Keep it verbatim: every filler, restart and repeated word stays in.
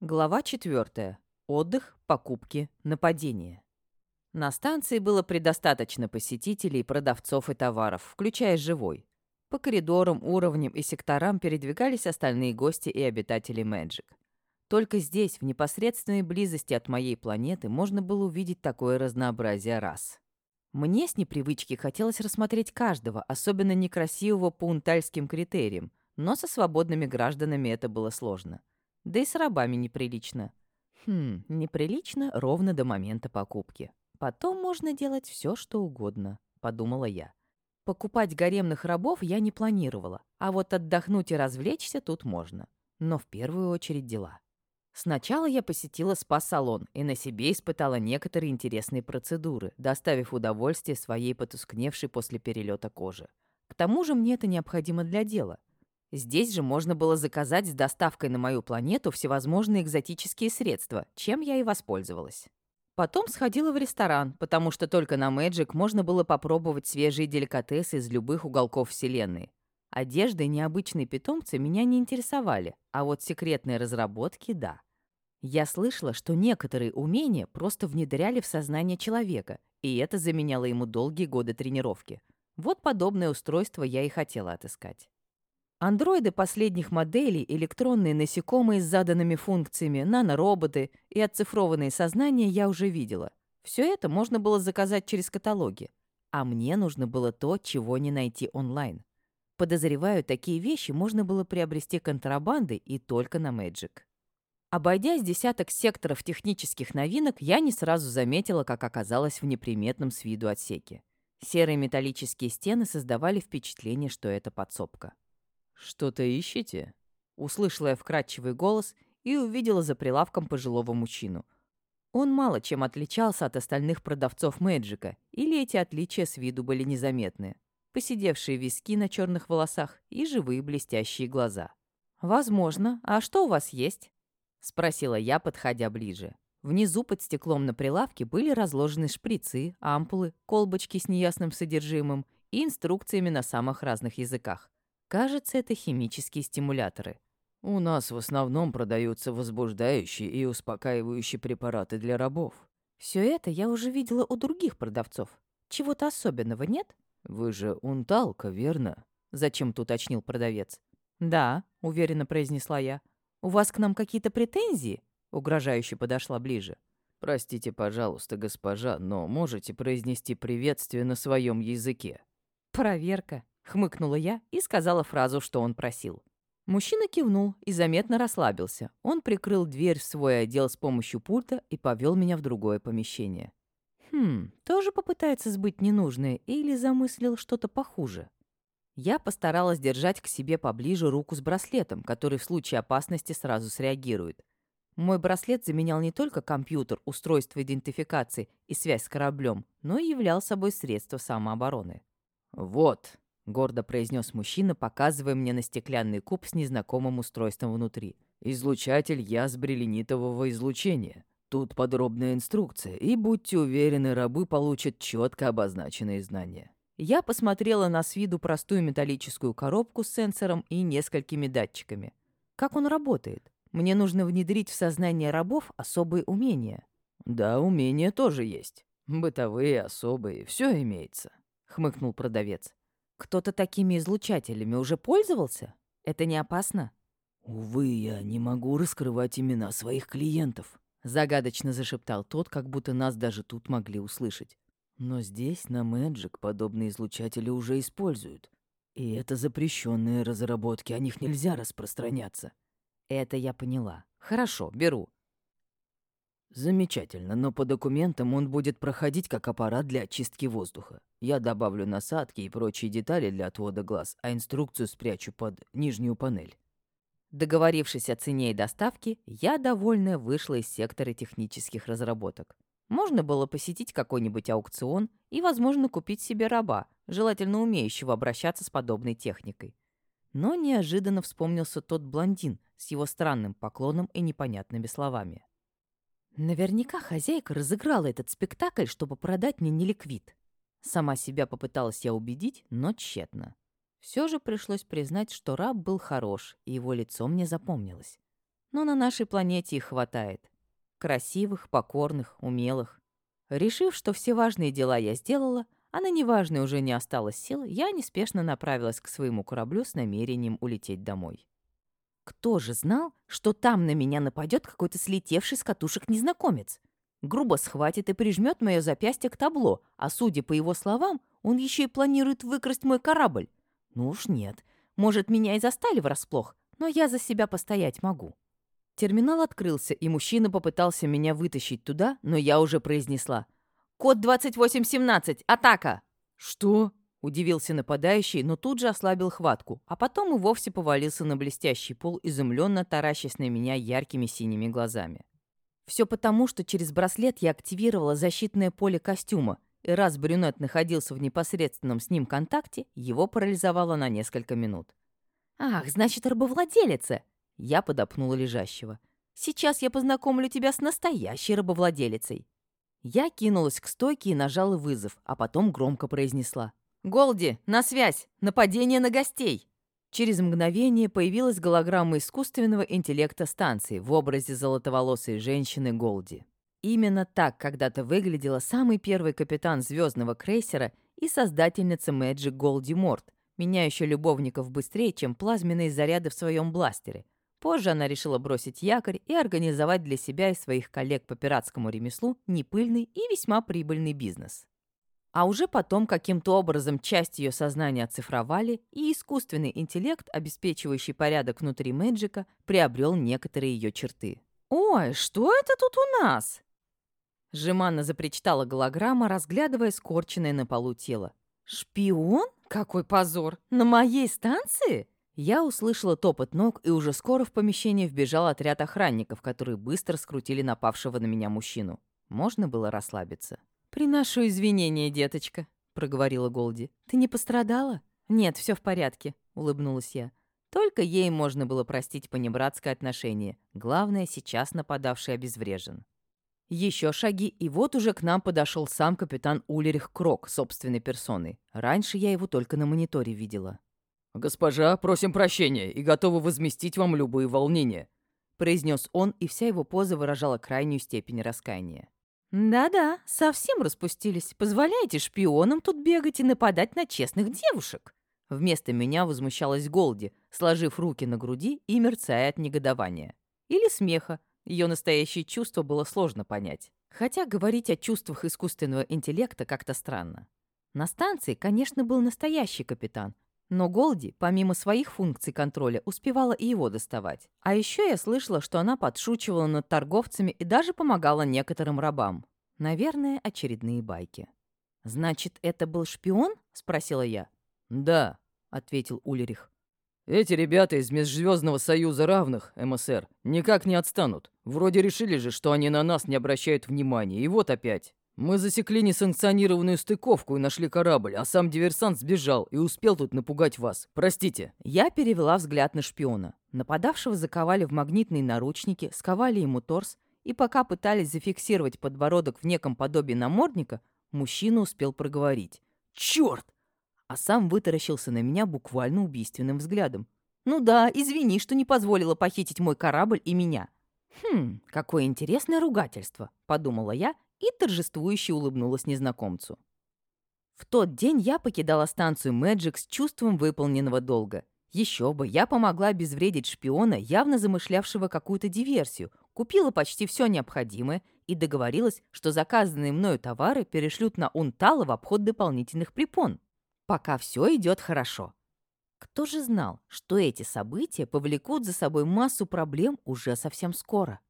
Глава четвертая. Отдых, покупки, нападение. На станции было предостаточно посетителей, продавцов и товаров, включая живой. По коридорам, уровням и секторам передвигались остальные гости и обитатели Мэджик. Только здесь, в непосредственной близости от моей планеты, можно было увидеть такое разнообразие рас. Мне с непривычки хотелось рассмотреть каждого, особенно некрасивого по унтальским критериям, но со свободными гражданами это было сложно. Да и с рабами неприлично. Хм, неприлично ровно до момента покупки. Потом можно делать все, что угодно, подумала я. Покупать гаремных рабов я не планировала, а вот отдохнуть и развлечься тут можно. Но в первую очередь дела. Сначала я посетила спа-салон и на себе испытала некоторые интересные процедуры, доставив удовольствие своей потускневшей после перелета кожи. К тому же мне это необходимо для дела. Здесь же можно было заказать с доставкой на мою планету всевозможные экзотические средства, чем я и воспользовалась. Потом сходила в ресторан, потому что только на Magic можно было попробовать свежие деликатесы из любых уголков Вселенной. Одежда и необычные питомцы меня не интересовали, а вот секретные разработки — да. Я слышала, что некоторые умения просто внедряли в сознание человека, и это заменяло ему долгие годы тренировки. Вот подобное устройство я и хотела отыскать. Андроиды последних моделей, электронные насекомые с заданными функциями, нанороботы и оцифрованные сознания я уже видела. Все это можно было заказать через каталоги. А мне нужно было то, чего не найти онлайн. Подозреваю, такие вещи можно было приобрести контрабандой и только на Magic. Обойдя с десяток секторов технических новинок, я не сразу заметила, как оказалась в неприметном с виду отсеке. Серые металлические стены создавали впечатление, что это подсобка. «Что-то ищете?» Услышала я вкрадчивый голос и увидела за прилавком пожилого мужчину. Он мало чем отличался от остальных продавцов Мэджика, или эти отличия с виду были незаметны. Поседевшие виски на черных волосах и живые блестящие глаза. «Возможно. А что у вас есть?» — спросила я, подходя ближе. Внизу под стеклом на прилавке были разложены шприцы, ампулы, колбочки с неясным содержимым и инструкциями на самых разных языках. Кажется, это химические стимуляторы. У нас в основном продаются возбуждающие и успокаивающие препараты для рабов. Все это я уже видела у других продавцов. Чего-то особенного нет? Вы же унталка, верно? Зачем-то уточнил продавец. Да, уверенно произнесла я. У вас к нам какие-то претензии? Угрожающе подошла ближе. Простите, пожалуйста, госпожа, но можете произнести приветствие на своем языке? Проверка. Хмыкнула я и сказала фразу, что он просил. Мужчина кивнул и заметно расслабился. Он прикрыл дверь в свой отдел с помощью пульта и повел меня в другое помещение. Хм, тоже попытается сбыть ненужное или замыслил что-то похуже? Я постаралась держать к себе поближе руку с браслетом, который в случае опасности сразу среагирует. Мой браслет заменял не только компьютер, устройство идентификации и связь с кораблем, но и являл собой средство самообороны. «Вот», — гордо произнес мужчина, показывая мне на стеклянный куб с незнакомым устройством внутри. «Излучатель язбрилинитового излучения. Тут подробная инструкция, и, будьте уверены, рабы получат четко обозначенные знания». Я посмотрела на с виду простую металлическую коробку с сенсором и несколькими датчиками. Как он работает? Мне нужно внедрить в сознание рабов особые умения. «Да, умения тоже есть. Бытовые, особые, все имеется», — хмыкнул продавец. «Кто-то такими излучателями уже пользовался? Это не опасно?» «Увы, я не могу раскрывать имена своих клиентов», — загадочно зашептал тот, как будто нас даже тут могли услышать. «Но здесь, на Мэджик, подобные излучатели уже используют. И это запрещенные разработки, о них нельзя распространяться». «Это я поняла. Хорошо, беру». «Замечательно, но по документам он будет проходить как аппарат для очистки воздуха. Я добавлю насадки и прочие детали для отвода глаз, а инструкцию спрячу под нижнюю панель». Договорившись о цене и доставке, я, довольная, вышла из сектора технических разработок. Можно было посетить какой-нибудь аукцион и, возможно, купить себе раба, желательно умеющего обращаться с подобной техникой. Но неожиданно вспомнился тот блондин с его странным поклоном и непонятными словами. Наверняка хозяйка разыграла этот спектакль, чтобы продать мне неликвид. Сама себя попыталась я убедить, но тщетно. Все же пришлось признать, что раб был хорош, и его лицо мне запомнилось. но на нашей планете их хватает. Красивых, покорных, умелых. Решив, что все важные дела я сделала, а на неважные уже не осталось сил, я неспешно направилась к своему кораблю с намерением улететь домой. Кто же знал, что там на меня нападет какой-то слетевший с катушек незнакомец? Грубо схватит и прижмет мое запястье к табло, а, судя по его словам, он еще и планирует выкрасть мой корабль. Ну уж нет. Может, меня и застали врасплох, но я за себя постоять могу. Терминал открылся, и мужчина попытался меня вытащить туда, но я уже произнесла: «Код двадцать восемь семнадцать! Атака!» «Что?» — удивился нападающий, но тут же ослабил хватку, а потом и вовсе повалился на блестящий пол, изумленно таращась на меня яркими синими глазами. Все потому, что через браслет я активировала защитное поле костюма, и раз брюнет находился в непосредственном с ним контакте, его парализовало на несколько минут. «Ах, значит, рабовладелица!» Я подопнула лежащего. «Сейчас я познакомлю тебя с настоящей рабовладелицей». Я кинулась к стойке и нажала вызов, а потом громко произнесла: «Голди, на связь! Нападение на гостей!» Через мгновение появилась голограмма искусственного интеллекта станции в образе золотоволосой женщины Голди. Именно так когда-то выглядела самый первый капитан звездного крейсера и создательница Magic Голди Морт, меняющая любовников быстрее, чем плазменные заряды в своем бластере. Позже она решила бросить якорь и организовать для себя и своих коллег по пиратскому ремеслу непыльный и весьма прибыльный бизнес. А уже потом каким-то образом часть ее сознания оцифровали, и искусственный интеллект, обеспечивающий порядок внутри Мэджика, приобрел некоторые ее черты. «Ой, что это тут у нас?» Жеманно запричитала голограмма, разглядывая скорченное на полу тело. «Шпион? Какой позор! На моей станции?» Я услышала топот ног, и уже скоро в помещение вбежал отряд охранников, которые быстро скрутили напавшего на меня мужчину. Можно было расслабиться. «Приношу извинения, деточка», — проговорила Голди. «Ты не пострадала?» «Нет, все в порядке», — улыбнулась я. Только ей можно было простить понебратское отношение. Главное, сейчас нападавший обезврежен. Еще шаги, и вот уже к нам подошел сам капитан Ульрих Крок собственной персоной. Раньше я его только на мониторе видела. «Госпожа, просим прощения и готовы возместить вам любые волнения», произнес он, и вся его поза выражала крайнюю степень раскаяния. «Да-да, совсем распустились. Позволяете шпионам тут бегать и нападать на честных девушек?» Вместо меня возмущалась Голди, сложив руки на груди и мерцая от негодования. Или смеха. Ее настоящее чувство было сложно понять. Хотя говорить о чувствах искусственного интеллекта как-то странно. На станции, конечно, был настоящий капитан, но Голди, помимо своих функций контроля, успевала и его доставать. А еще я слышала, что она подшучивала над торговцами и даже помогала некоторым рабам. Наверное, очередные байки. «Значит, это был шпион?» — спросила я. «Да», — ответил Ульрих. «Эти ребята из Межзвездного Союза Равных, эм эс эр, никак не отстанут. Вроде решили же, что они на нас не обращают внимания, и вот опять. Мы засекли несанкционированную стыковку и нашли корабль, а сам диверсант сбежал и успел тут напугать вас. Простите». Я перевела взгляд на шпиона. Нападавшего заковали в магнитные наручники, сковали ему торс, и пока пытались зафиксировать подбородок в неком подобии намордника, мужчина успел проговорить: «Черт!» А сам вытаращился на меня буквально убийственным взглядом. «Ну да, извини, что не позволила похитить мой корабль и меня». «Хм, какое интересное ругательство», — подумала я и торжествующе улыбнулась незнакомцу. В тот день я покидала станцию Мэджик с чувством выполненного долга. Еще бы, я помогла обезвредить шпиона, явно замышлявшего какую-то диверсию, купила почти все необходимое и договорилась, что заказанные мною товары перешлют на Унтала в обход дополнительных препон. Пока все идет хорошо. Кто же знал, что эти события повлекут за собой массу проблем уже совсем скоро?